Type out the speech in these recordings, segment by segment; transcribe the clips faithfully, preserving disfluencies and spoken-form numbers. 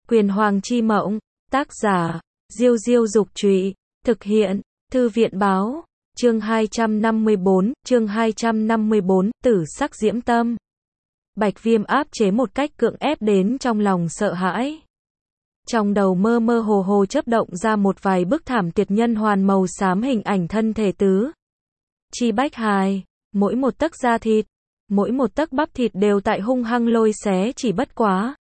Quyền Hoàng chi mộng, tác giả, Diêu Diêu Dục Trụy, thực hiện, Thư viện Báo, chương hai trăm năm mươi bốn, chương hai trăm năm mươi bốn, tử sắc diễm tâm. Bạch Viêm áp chế một cách cưỡng ép đến trong lòng sợ hãi. Trong đầu mơ mơ hồ hồ chớp động ra một vài bức thảm tuyệt nhân hoàn màu xám hình ảnh thân thể tứ chi bách hài, mỗi một tấc da thịt, mỗi một tấc bắp thịt đều tại hung hăng lôi xé, chỉ bất quá.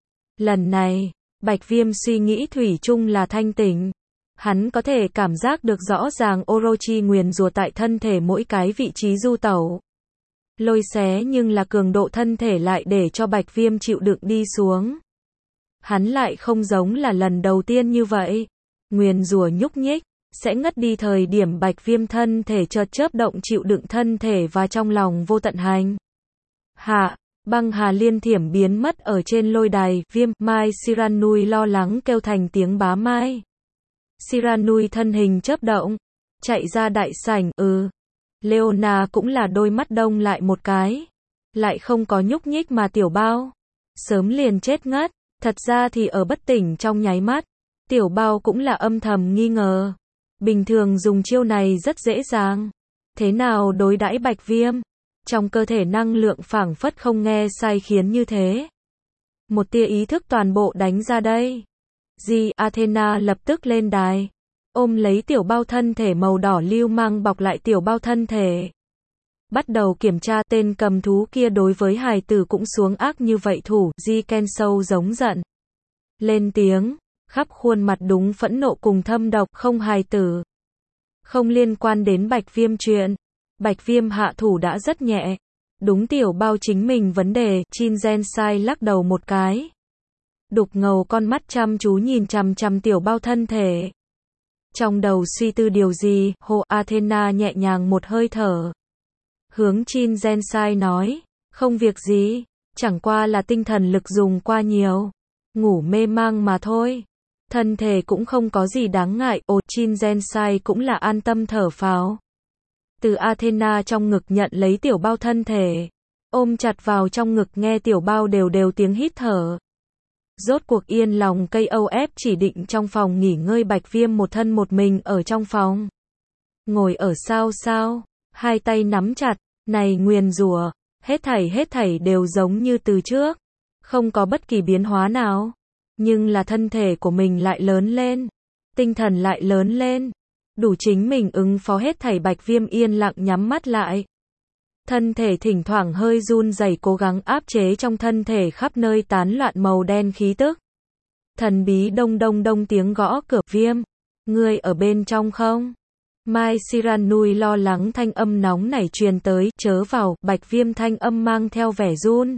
Lần này, Bạch Viêm suy nghĩ thủy chung là thanh tỉnh. Hắn có thể cảm giác được rõ ràng Orochi nguyền rủa tại thân thể mỗi cái vị trí du tẩu. Lôi xé, nhưng là cường độ thân thể lại để cho Bạch Viêm chịu đựng đi xuống. Hắn lại không giống là lần đầu tiên như vậy. Nguyền rủa nhúc nhích, sẽ ngất đi thời điểm Bạch Viêm thân thể chợt chớp động chịu đựng thân thể và trong lòng vô tận hành. Hạ, băng hà liên thiểm biến mất ở trên lôi đài, Viêm, Mai Shiranui lo lắng kêu thành tiếng bá Mai. Shiranui thân hình chớp động, chạy ra đại sảnh, ừ. Leona cũng là đôi mắt đông lại một cái. Lại không có nhúc nhích mà tiểu bao. Sớm liền chết ngất, thật ra thì ở bất tỉnh trong nháy mắt. Tiểu bao cũng là âm thầm nghi ngờ. Bình thường dùng chiêu này rất dễ dàng. Thế nào đối đãi Bạch Viêm? Trong cơ thể năng lượng phảng phất không nghe sai khiến như thế. Một tia ý thức toàn bộ đánh ra đây. Di Athena lập tức lên đài. Ôm lấy tiểu bao thân thể màu đỏ lưu mang bọc lại tiểu bao thân thể. Bắt đầu kiểm tra tên cầm thú kia đối với hài tử cũng xuống ác như vậy thủ. Di Kensou giống giận. Lên tiếng, khắp khuôn mặt đúng phẫn nộ cùng thâm độc, không hài tử. Không liên quan đến Bạch Viêm chuyện. Bạch Viêm hạ thủ đã rất nhẹ. Đúng tiểu bao chính mình vấn đề, Chin Gensai lắc đầu một cái. Đục ngầu con mắt chăm chú nhìn chằm chằm tiểu bao thân thể. Trong đầu suy tư điều gì, Hồ Athena nhẹ nhàng một hơi thở. Hướng Chin Gensai nói, không việc gì, chẳng qua là tinh thần lực dùng qua nhiều. Ngủ mê mang mà thôi. Thân thể cũng không có gì đáng ngại, ồ Chin Gensai cũng là an tâm thở phào. Từ Athena trong ngực nhận lấy tiểu bao thân thể. Ôm chặt vào trong ngực nghe tiểu bao đều đều tiếng hít thở. Rốt cuộc yên lòng cây âu ép chỉ định trong phòng nghỉ ngơi Bạch Viêm một thân một mình ở trong phòng. Ngồi ở sao sao, hai tay nắm chặt, này nguyền rủa, hết thảy hết thảy đều giống như từ trước. Không có bất kỳ biến hóa nào. Nhưng là thân thể của mình lại lớn lên. Tinh thần lại lớn lên. Đủ chính mình ứng phó hết thảy. Bạch Viêm yên lặng nhắm mắt lại. Thân thể thỉnh thoảng hơi run rẩy cố gắng áp chế trong thân thể khắp nơi tán loạn màu đen khí tức. Thần bí đông đông đông tiếng gõ cửa. Viêm, ngươi ở bên trong không? Mai Shiranui lo lắng thanh âm nóng nảy truyền tới, chớ vào. Bạch Viêm thanh âm mang theo vẻ run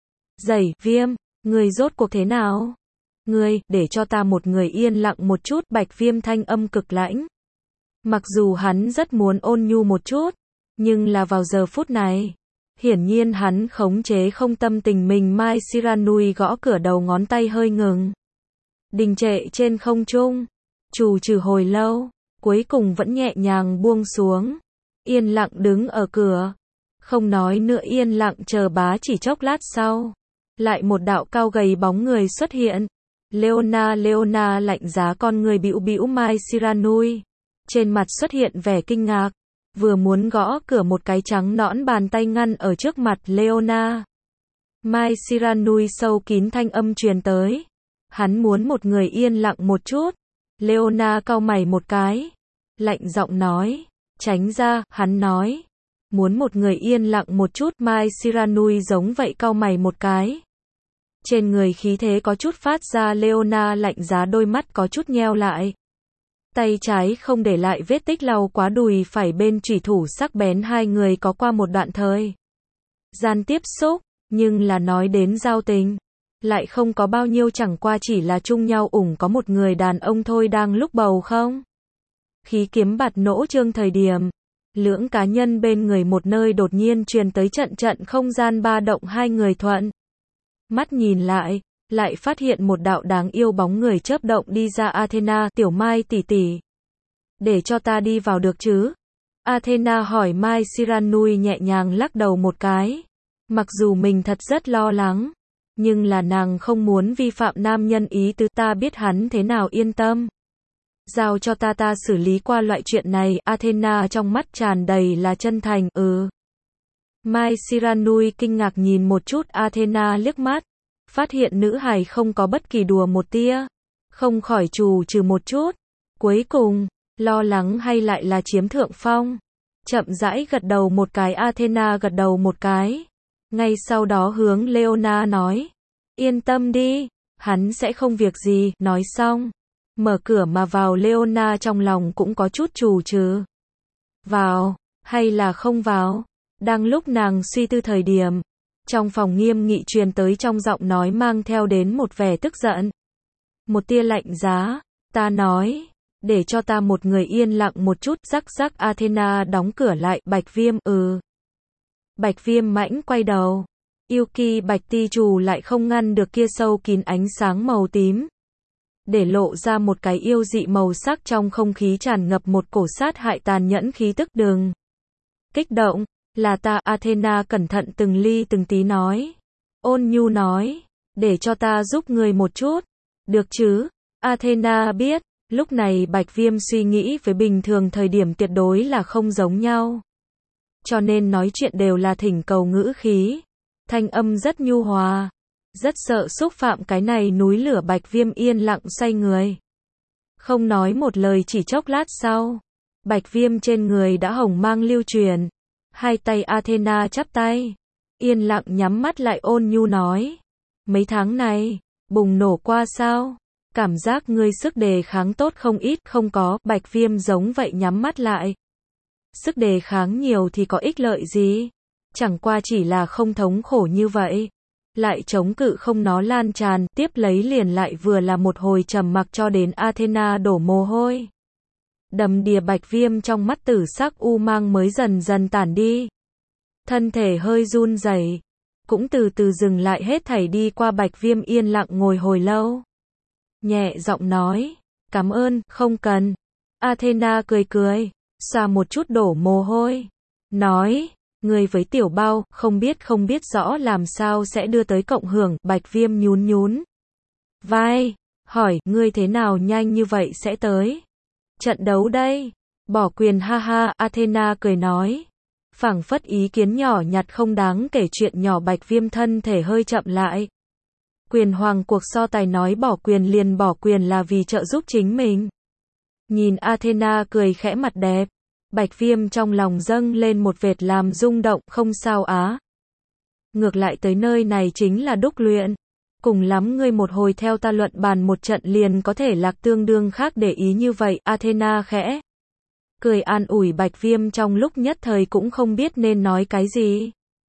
rẩy. Viêm, ngươi rốt cuộc thế nào? Ngươi, để cho ta một người yên lặng một chút. Bạch Viêm thanh âm cực lãnh. Mặc dù hắn rất muốn ôn nhu một chút, nhưng là vào giờ phút này, hiển nhiên hắn khống chế không tâm tình mình. Mai Shiranui gõ cửa đầu ngón tay hơi ngừng. Đình trệ trên không trung, trù trừ hồi lâu, cuối cùng vẫn nhẹ nhàng buông xuống. Yên lặng đứng ở cửa, không nói nữa yên lặng chờ bá chỉ chốc lát sau. Lại một đạo cao gầy bóng người xuất hiện. Leona Leona lạnh giá con người bĩu bĩu Mai Shiranui. Trên mặt xuất hiện vẻ kinh ngạc. Vừa muốn gõ cửa một cái trắng nõn bàn tay ngăn ở trước mặt Leona. Mai Shiranui sâu kín thanh âm truyền tới. Hắn muốn một người yên lặng một chút. Leona cau mày một cái. Lạnh giọng nói. Tránh ra, hắn nói. Muốn một người yên lặng một chút. Mai Shiranui giống vậy cau mày một cái. Trên người khí thế có chút phát ra. Leona lạnh giá đôi mắt có chút nheo lại. Tay trái không để lại vết tích lau quá đùi phải bên chủy thủ sắc bén. Hai người có qua một đoạn thời gian tiếp xúc, nhưng là nói đến giao tình, lại không có bao nhiêu, chẳng qua chỉ là chung nhau ủng có một người đàn ông thôi. Đang lúc bầu không khí kiếm bạt nỗ trương thời điểm, lưỡng cá nhân bên người một nơi đột nhiên truyền tới trận trận không gian ba động. Hai người thuận mắt nhìn lại, lại phát hiện một đạo đáng yêu bóng người chớp động đi ra. Athena, tiểu Mai tỷ tỷ, để cho ta đi vào được chứ? Athena hỏi. Mai Shiranui nhẹ nhàng lắc đầu một cái. Mặc dù mình thật rất lo lắng, Nhưng là nàng không muốn vi phạm nam nhân ý tứ, ta biết hắn thế nào yên tâm. Giao cho ta ta xử lý qua loại chuyện này, Athena trong mắt tràn đầy là chân thành, ừ. Mai Siranui kinh ngạc nhìn một chút Athena liếc mắt, phát hiện nữ hài không có bất kỳ đùa một tia, không khỏi trù trừ một chút, cuối cùng, lo lắng hay lại là chiếm thượng phong, chậm rãi gật đầu một cái Athena gật đầu một cái, ngay sau đó hướng Leona nói, yên tâm đi, hắn sẽ không việc gì, nói xong, mở cửa mà vào Leona trong lòng cũng có chút trù trừ, vào, hay là không vào, đang lúc nàng suy tư thời điểm, trong phòng nghiêm nghị truyền tới trong giọng nói mang theo đến một vẻ tức giận. Một tia lạnh giá, ta nói, để cho ta một người yên lặng một chút, rắc rắc Athena đóng cửa lại, Bạch Viêm, ừ. Bạch Viêm mãnh quay đầu, Yuki Bạch Ti Trù lại không ngăn được kia sâu kín ánh sáng màu tím. Để lộ ra một cái yêu dị màu sắc trong không khí tràn ngập một cổ sát hại tàn nhẫn khí tức đừng. Kích động, là ta Athena cẩn thận từng ly từng tí nói. Ôn nhu nói, để cho ta giúp người một chút. Được chứ? Athena biết, lúc này Bạch Viêm suy nghĩ với bình thường thời điểm tuyệt đối là không giống nhau. Cho nên nói chuyện đều là thỉnh cầu ngữ khí. Thanh âm rất nhu hòa. Rất sợ xúc phạm cái này núi lửa Bạch Viêm yên lặng xoay người. Không nói một lời chỉ chốc lát sau. Bạch Viêm trên người đã hồng mang lưu truyền. Hai tay Athena chắp tay. Yên lặng nhắm mắt lại ôn nhu nói. Mấy tháng này, bùng nổ qua sao? Cảm giác ngươi sức đề kháng tốt không ít, không có, Bạch Viêm giống vậy nhắm mắt lại. Sức đề kháng nhiều thì có ích lợi gì? Chẳng qua chỉ là không thống khổ như vậy. Lại chống cự không nó lan tràn, tiếp lấy liền lại vừa là một hồi trầm mặc cho đến Athena đổ mồ hôi. Đầm đìa Bạch Viêm trong mắt tử sắc u mang mới dần dần tản đi. Thân thể hơi run rẩy, cũng từ từ dừng lại hết thảy đi qua Bạch Viêm yên lặng ngồi hồi lâu. Nhẹ giọng nói, cảm ơn, không cần. Athena cười cười, xoa một chút đổ mồ hôi. Nói, người với tiểu bao, không biết không biết rõ làm sao sẽ đưa tới cộng hưởng, Bạch Viêm nhún nhún vai, hỏi, ngươi thế nào nhanh như vậy sẽ tới? Trận đấu đây, bỏ quyền ha ha, Athena cười nói. Phảng phất ý kiến nhỏ nhặt không đáng kể chuyện nhỏ Bạch Viêm thân thể hơi chậm lại. Quyền hoàng cuộc so tài nói bỏ quyền liền bỏ quyền là vì trợ giúp chính mình. Nhìn Athena cười khẽ mặt đẹp. Bạch Viêm trong lòng dâng lên một vệt làm rung động, không sao á. Ngược lại tới nơi này chính là đúc luyện. Cùng lắm ngươi một hồi theo ta luận bàn một trận liền có thể lạc tương đương khác để ý như vậy, Athena khẽ. Cười an ủi Bạch Viêm trong lúc nhất thời cũng không biết nên nói cái gì.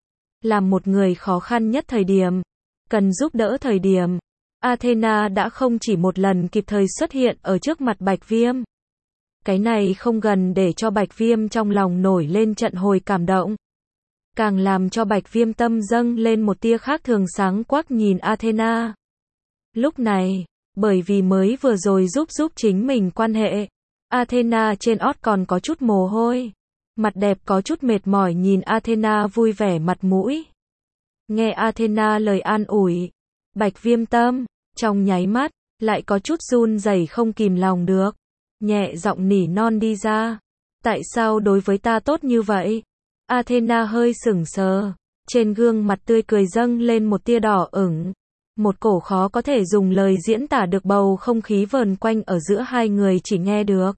Làm một người khó khăn nhất thời điểm, cần giúp đỡ thời điểm, Athena đã không chỉ một lần kịp thời xuất hiện ở trước mặt Bạch Viêm. Cái này không gần để cho Bạch Viêm trong lòng nổi lên trận hồi cảm động. Càng làm cho Bạch Viêm tâm dâng lên một tia khác thường sáng quắc nhìn Athena. Lúc này, bởi vì mới vừa rồi giúp giúp chính mình quan hệ, Athena trên ót còn có chút mồ hôi. Mặt đẹp có chút mệt mỏi nhìn Athena vui vẻ mặt mũi. Nghe Athena lời an ủi, Bạch Viêm tâm, trong nháy mắt, lại có chút run rẩy không kìm lòng được. Nhẹ giọng nỉ non đi ra. Tại sao đối với ta tốt như vậy? Athena hơi sững sờ. Trên gương mặt tươi cười dâng lên một tia đỏ ửng. Một cổ khó có thể dùng lời diễn tả được bầu không khí vờn quanh ở giữa hai người chỉ nghe được.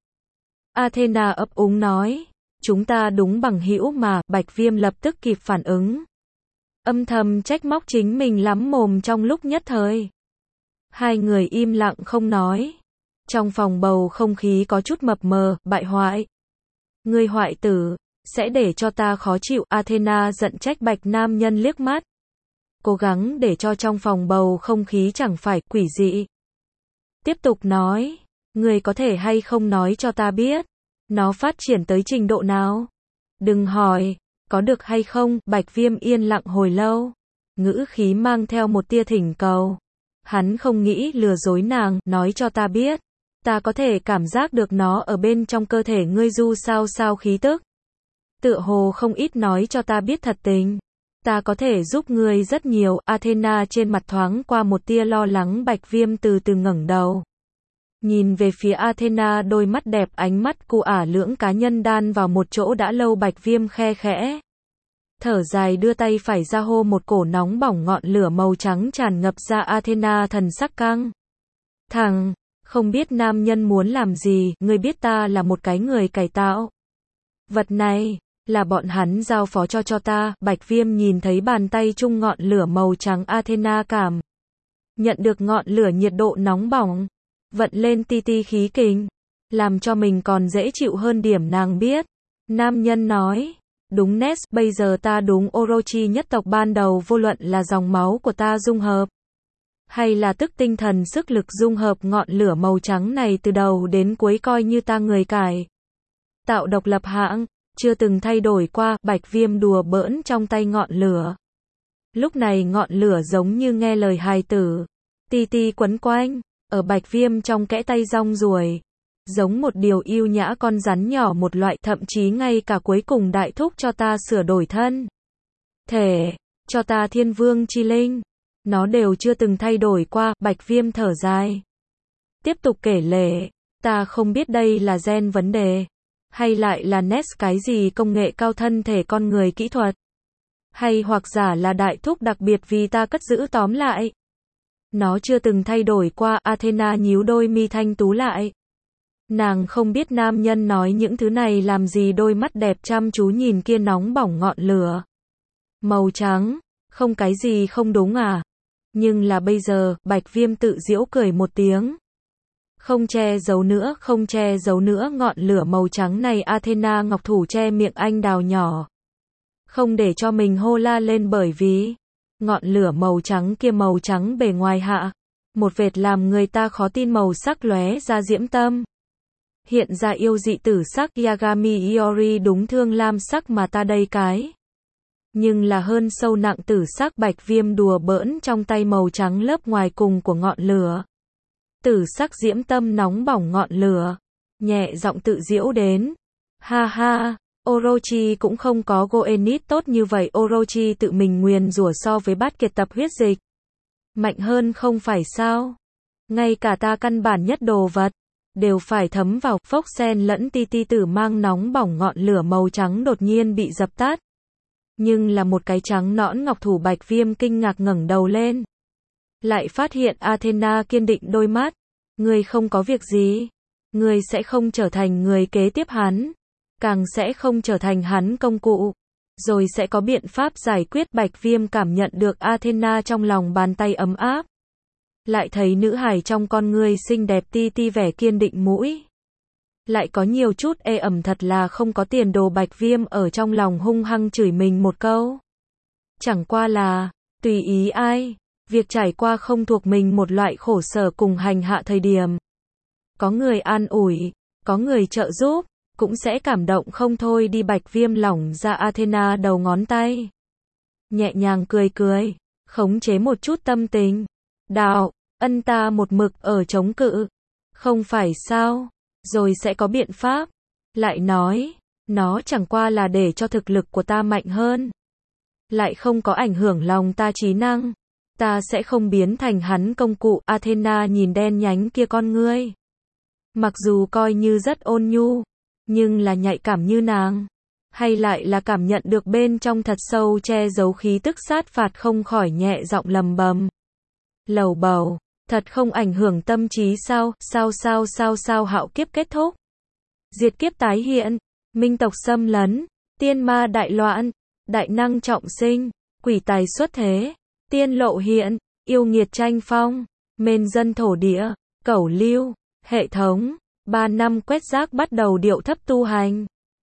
Athena ấp úng nói. Chúng ta đúng bằng hữu mà, Bạch Viêm lập tức kịp phản ứng. Âm thầm trách móc chính mình lắm mồm trong lúc nhất thời. Hai người im lặng không nói. Trong phòng bầu không khí có chút mập mờ, bại hoại. Ngươi hoại tử, sẽ để cho ta khó chịu, Athena giận trách Bạch nam nhân liếc mắt. Cố gắng để cho trong phòng bầu không khí chẳng phải quỷ dị. Tiếp tục nói, ngươi có thể hay không nói cho ta biết, nó phát triển tới trình độ nào? Đừng hỏi, có được hay không? Bạch Viêm yên lặng hồi lâu, ngữ khí mang theo một tia thỉnh cầu. Hắn không nghĩ lừa dối nàng, nói cho ta biết. Ta có thể cảm giác được nó ở bên trong cơ thể ngươi du sao sao khí tức. Tựa hồ không ít nói cho ta biết thật tình. Ta có thể giúp ngươi rất nhiều. Athena trên mặt thoáng qua một tia lo lắng. Bạch Viêm từ từ ngẩng đầu. Nhìn về phía Athena, đôi mắt đẹp, ánh mắt cu ả lưỡng cá nhân đan vào một chỗ đã lâu. Bạch Viêm khe khẽ thở dài, đưa tay phải ra hô một cổ nóng bỏng ngọn lửa màu trắng tràn ngập ra. Athena thần sắc căng thẳng, không biết nam nhân muốn làm gì. Ngươi biết ta là một cái người cải tạo. Vật này là bọn hắn giao phó cho cho ta. Bạch Viêm nhìn thấy bàn tay chung ngọn lửa màu trắng. Athena cảm nhận được ngọn lửa nhiệt độ nóng bỏng, vận lên ti ti khí kình, làm cho mình còn dễ chịu hơn điểm. Nàng biết. Nam nhân nói, đúng Ness, bây giờ ta đúng Orochi nhất tộc ban đầu, vô luận là dòng máu của ta dung hợp, hay là tức tinh thần sức lực dung hợp, ngọn lửa màu trắng này từ đầu đến cuối coi như ta người cải tạo độc lập hãng, chưa từng thay đổi qua. Bạch Viêm đùa bỡn trong tay ngọn lửa. Lúc này ngọn lửa giống như nghe lời hài tử, ti ti quấn quanh ở Bạch Viêm trong kẽ tay rong ruổi, giống một điều yêu nhã con rắn nhỏ một loại. Thậm chí ngay cả cuối cùng đại thúc cho ta sửa đổi thân thể, cho ta thiên vương chi linh, nó đều chưa từng thay đổi qua. Bạch Viêm thở dài, tiếp tục kể lể, ta không biết đây là gen vấn đề, hay lại là Ness cái gì công nghệ cao thân thể con người kỹ thuật, hay hoặc giả là đại thúc đặc biệt vì ta cất giữ. Tóm lại, nó chưa từng thay đổi qua. Athena nhíu đôi mi thanh tú lại. Nàng không biết nam nhân nói những thứ này làm gì, đôi mắt đẹp chăm chú nhìn kia nóng bỏng ngọn lửa màu trắng. Không cái gì không đúng à? Nhưng là bây giờ. Bạch Viêm tự giễu cười một tiếng. Không che giấu nữa, không che giấu nữa ngọn lửa màu trắng này. Athena ngọc thủ che miệng anh đào nhỏ, không để cho mình hô la lên, bởi vì ngọn lửa màu trắng kia, màu trắng bề ngoài hạ, một vệt làm người ta khó tin màu sắc lóe ra diễm tâm, hiện ra yêu dị tử sắc. Yagami Iori đúng thương lam sắc mà ta đây cái, nhưng là hơn sâu nặng tử sắc. Bạch Viêm đùa bỡn trong tay màu trắng lớp ngoài cùng của ngọn lửa tử sắc diễm tâm nóng bỏng ngọn lửa, nhẹ giọng tự giễu đến. Ha ha, Orochi cũng không có Goenit tốt như vậy. Orochi tự mình nguyền rủa so với bát kiệt tập huyết dịch mạnh hơn không phải sao? Ngay cả ta căn bản nhất đồ vật đều phải thấm vào. Phốc sen lẫn ti ti tử mang nóng bỏng ngọn lửa màu trắng đột nhiên bị dập tắt. Nhưng là một cái trắng nõn ngọc thủ. Bạch Viêm kinh ngạc ngẩng đầu lên, lại phát hiện Athena kiên định đôi mắt. Ngươi không có việc gì, ngươi sẽ không trở thành người kế tiếp hắn, càng sẽ không trở thành hắn công cụ, rồi sẽ có biện pháp giải quyết. Bạch Viêm cảm nhận được Athena trong lòng bàn tay ấm áp, lại thấy nữ hài trong con ngươi xinh đẹp ti ti vẻ kiên định, mũi lại có nhiều chút ê ẩm, thật là không có tiền đồ. Bạch Viêm ở trong lòng hung hăng chửi mình một câu, chẳng qua là tùy ý ai, việc trải qua không thuộc mình một loại khổ sở cùng hành hạ thời điểm, có người an ủi, có người trợ giúp, cũng sẽ cảm động không thôi đi. Bạch Viêm lỏng ra Athena đầu ngón tay, nhẹ nhàng cười cười, khống chế một chút tâm tình. Đạo ân, ta một mực ở chống cự, không phải sao, rồi sẽ có biện pháp. Lại nói, nó chẳng qua là để cho thực lực của ta mạnh hơn, lại không có ảnh hưởng lòng ta trí năng. Ta sẽ không biến thành hắn công cụ. Athena nhìn đen nhánh kia con ngươi, mặc dù coi như rất ôn nhu, nhưng là nhạy cảm như nàng, hay lại là cảm nhận được bên trong thật sâu che giấu khí tức sát phạt, không khỏi nhẹ giọng lầm bầm, lầu bầu, thật không ảnh hưởng tâm trí sao? Sao sao sao sao? Hạo kiếp kết thúc, diệt kiếp tái hiện, minh tộc xâm lấn, tiên ma đại loạn, đại năng trọng sinh, quỷ tài xuất thế, tiên lộ hiện, yêu nghiệt tranh phong, mên dân thổ địa, cẩu lưu, hệ thống, ba năm quét rác bắt đầu điệu thấp tu hành.